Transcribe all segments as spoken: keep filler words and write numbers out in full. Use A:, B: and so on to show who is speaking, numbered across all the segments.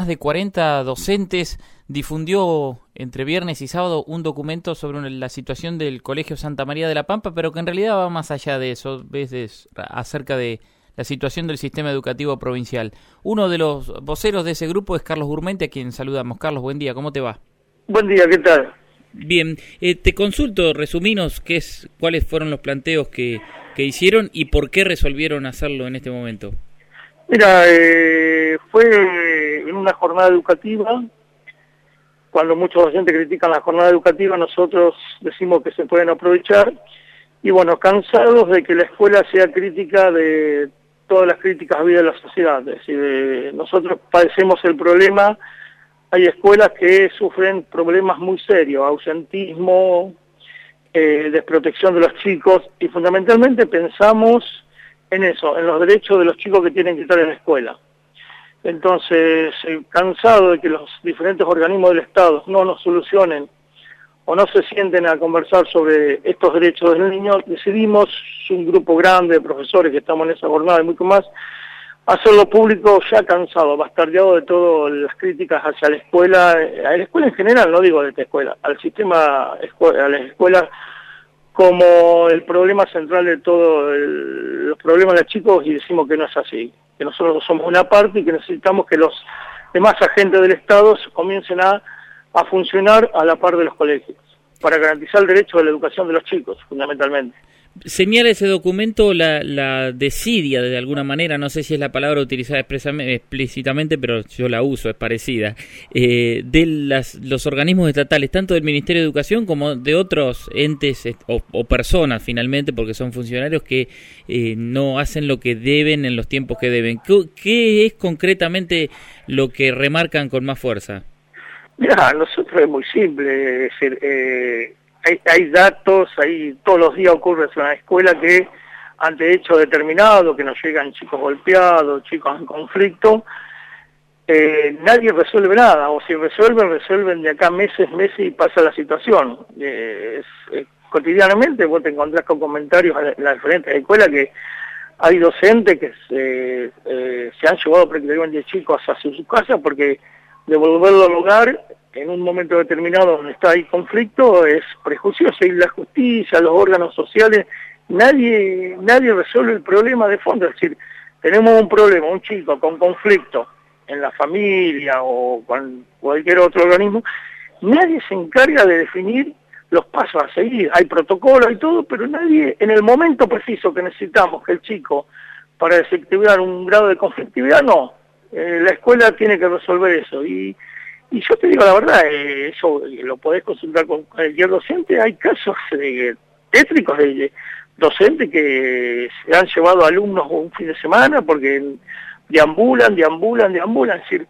A: más de cuarenta docentes difundió entre viernes y sábado un documento sobre la situación del Colegio Santa María de la Pampa, pero que en realidad va más allá de eso, es de, acerca de la situación del sistema educativo provincial. Uno de los voceros de ese grupo es Carlos Gurmente, a quien saludamos. Carlos, buen día, ¿cómo te va?
B: Buen día, ¿qué tal?
A: Bien, eh, te consulto, resuminos, qué es, cuáles fueron los planteos que, que hicieron y por qué resolvieron hacerlo en este momento.
B: Mira, eh, fue en una jornada educativa. Cuando muchos docentes critican la jornada educativa, nosotros decimos que se pueden aprovechar. Y bueno, cansados de que la escuela sea crítica de todas las críticas habidas de la sociedad. Es decir, eh, nosotros padecemos el problema. Hay escuelas que sufren problemas muy serios, ausentismo, eh, desprotección de los chicos, y fundamentalmente pensamos en eso, en los derechos de los chicos que tienen que estar en la escuela. Entonces, eh, cansado de que los diferentes organismos del Estado no nos solucionen o no se sienten a conversar sobre estos derechos del niño, decidimos, un grupo grande de profesores que estamos en esa jornada y mucho más, hacerlo público, ya cansado, bastardeado de todas las críticas hacia la escuela, a la escuela en general, no digo de esta escuela, al sistema, a las escuelas, como el problema central de todos los problemas de los chicos, y decimos que no es así, que nosotros somos una parte y que necesitamos que los demás agentes del Estado comiencen a, a funcionar a la par de los colegios, para garantizar el derecho a la educación de los chicos, fundamentalmente.
A: Señala ese documento la, la desidia, de alguna manera, no sé si es la palabra utilizada explícitamente, pero yo la uso, es parecida, eh, de las, los organismos estatales, tanto del Ministerio de Educación como de otros entes o, o personas, finalmente, porque son funcionarios que eh, no hacen lo que deben en los tiempos que deben. ¿Qué, qué es concretamente lo que remarcan con más fuerza?
B: Mira, nosotros es muy simple, es decir, eh, Hay, hay datos, hay, todos los días ocurre en la escuela que ante hechos determinados, que nos llegan chicos golpeados, chicos en conflicto, eh, nadie resuelve nada, o si resuelven, resuelven de acá meses, meses y pasa la situación. Eh, es, es, cotidianamente vos te encontrás con comentarios en las diferentes escuelas que hay docentes que se, eh, se han llevado prácticamente chicos hacia su casa porque devolverlo al hogar en un momento determinado donde está ahí conflicto es prejuicioso, y la justicia, los órganos sociales, nadie nadie resuelve el problema de fondo. Es decir, tenemos un problema, un chico con conflicto en la familia o con cualquier otro organismo, nadie se encarga de definir los pasos a seguir. Hay protocolos y todo, pero nadie, en el momento preciso que necesitamos que el chico, para desactivar un grado de conflictividad, no. Eh, la escuela tiene que resolver eso. Y Y yo te digo la verdad, eh, eso lo podés consultar con cualquier docente. Hay casos eh, tétricos de, de docentes que se han llevado alumnos un fin de semana porque deambulan, deambulan, deambulan. Es decir,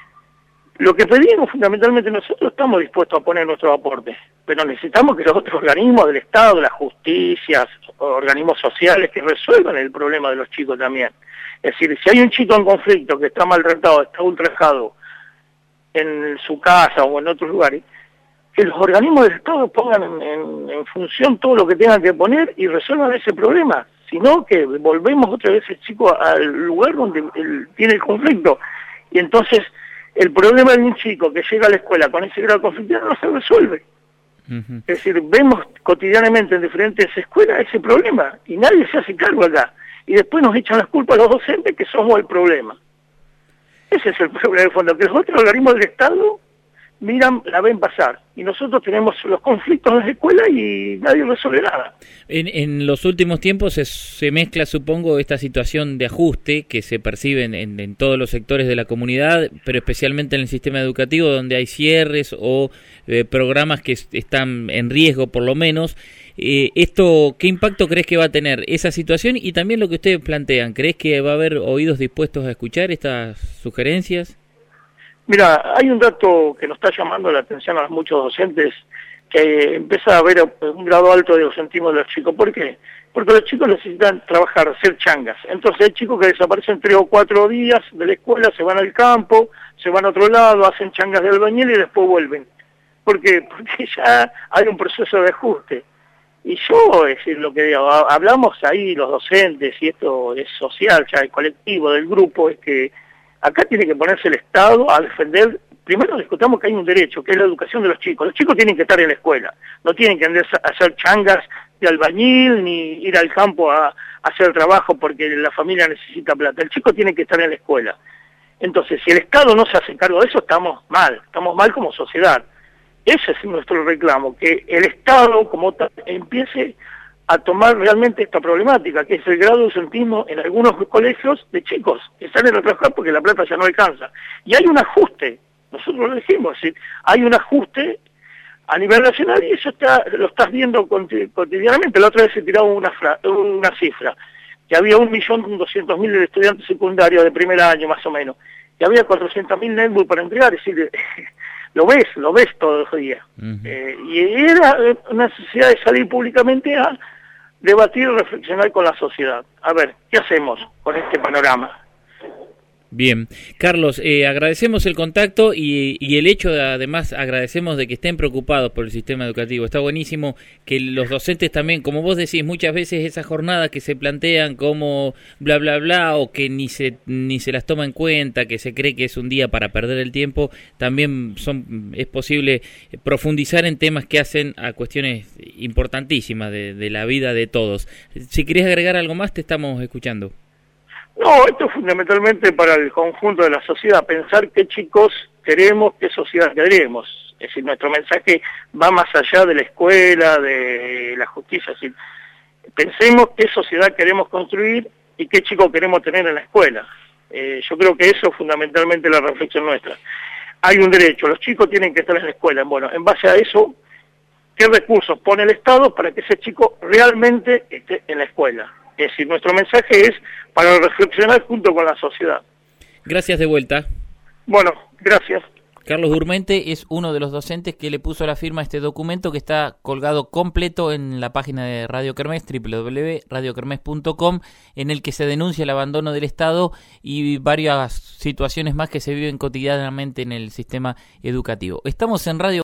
B: lo que pedimos fundamentalmente nosotros, estamos dispuestos a poner nuestro aporte, pero necesitamos que los otros organismos del Estado, las justicias, organismos sociales, que resuelvan el problema de los chicos también. Es decir, si hay un chico en conflicto que está maltratado, está ultrajado, en su casa o en otros lugares, que los organismos del Estado pongan en, en, en función todo lo que tengan que poner y resuelvan ese problema, sino que volvemos otra vez el chico al lugar donde él tiene el conflicto, y entonces el problema de un chico que llega a la escuela con ese grado de conflictividad no se resuelve. Uh-huh. Es decir, vemos cotidianamente en diferentes escuelas ese problema y nadie se hace cargo acá, y después nos echan las culpas a los docentes que somos el problema. Ese es el problema de fondo, que los otros organismos del Estado miran, la ven pasar, y nosotros tenemos los conflictos en las escuelas y nadie resuelve nada.
A: En, en los últimos tiempos se, se mezcla, supongo, esta situación de ajuste que se percibe en, en, en todos los sectores de la comunidad, pero especialmente en el sistema educativo, donde hay cierres o eh, programas que están en riesgo, por lo menos. Eh, esto, ¿qué impacto crees que va a tener esa situación y también lo que ustedes plantean? ¿Crees que va a haber oídos dispuestos a escuchar estas sugerencias?
B: Mira, hay un dato que nos está llamando la atención a muchos docentes, que empieza a haber un grado alto de ausentismo de los chicos. ¿Por qué? Porque los chicos necesitan trabajar, hacer changas. Entonces hay chicos que desaparecen tres o cuatro días de la escuela, se van al campo, se van a otro lado, hacen changas de albañil y después vuelven. ¿Por qué? Porque ya hay un proceso de ajuste. Y yo, es decir, lo que digo, hablamos ahí los docentes, y esto es social, ya el colectivo del grupo, es que Acá tiene que ponerse el Estado a defender. Primero discutamos que hay un derecho, que es la educación de los chicos. Los chicos tienen que estar en la escuela, no tienen que andar a hacer changas de albañil, ni ir al campo a, a hacer trabajo porque la familia necesita plata. El chico tiene que estar en la escuela. Entonces, si el Estado no se hace cargo de eso, estamos mal, estamos mal como sociedad. Ese es nuestro reclamo, que el Estado como tal empiece a tomar realmente esta problemática, que es el grado de ausentismo en algunos colegios de chicos que salen a trabajar porque la plata ya no alcanza. Y hay un ajuste, nosotros lo dijimos, es decir, hay un ajuste a nivel nacional y eso está, lo estás viendo cotidianamente. La otra vez se tiraba una, fra, una cifra, que había un millón doscientos mil estudiantes secundarios de primer año más o menos, y había cuatrocientos mil netbooks para entregar, es decir, lo ves, lo ves todos los días. Uh-huh. eh, y era una necesidad de salir públicamente a debatir, reflexionar con la sociedad. A ver, ¿qué hacemos con este panorama?
A: Bien, Carlos, eh, agradecemos el contacto y, y el hecho de, además, agradecemos de que estén preocupados por el sistema educativo. Está buenísimo que los docentes también, como vos decís, muchas veces esas jornadas que se plantean como bla, bla, bla, o que ni se ni se las toma en cuenta, que se cree que es un día para perder el tiempo, también son es posible profundizar en temas que hacen a cuestiones importantísimas de, de la vida de todos. Si querés agregar algo más, te estamos escuchando.
B: No, esto es fundamentalmente para el conjunto de la sociedad, pensar qué chicos queremos, qué sociedad queremos. Es decir, nuestro mensaje va más allá de la escuela, de la justicia. Es decir, pensemos qué sociedad queremos construir y qué chicos queremos tener en la escuela. Eh, yo creo que eso es fundamentalmente la reflexión nuestra. Hay un derecho, los chicos tienen que estar en la escuela. Bueno, en base a eso, ¿qué recursos pone el Estado para que ese chico realmente esté en la escuela? Es decir, nuestro mensaje es para reflexionar junto con la sociedad.
A: Gracias de vuelta.
B: Bueno, gracias.
A: Carlos Durmente es uno de los docentes que le puso la firma a este documento que está colgado completo en la página de Radio Kermés, doble u doble u doble u punto radio kermés punto com, en el que se denuncia el abandono del Estado y varias situaciones más que se viven cotidianamente en el sistema educativo. Estamos en Radio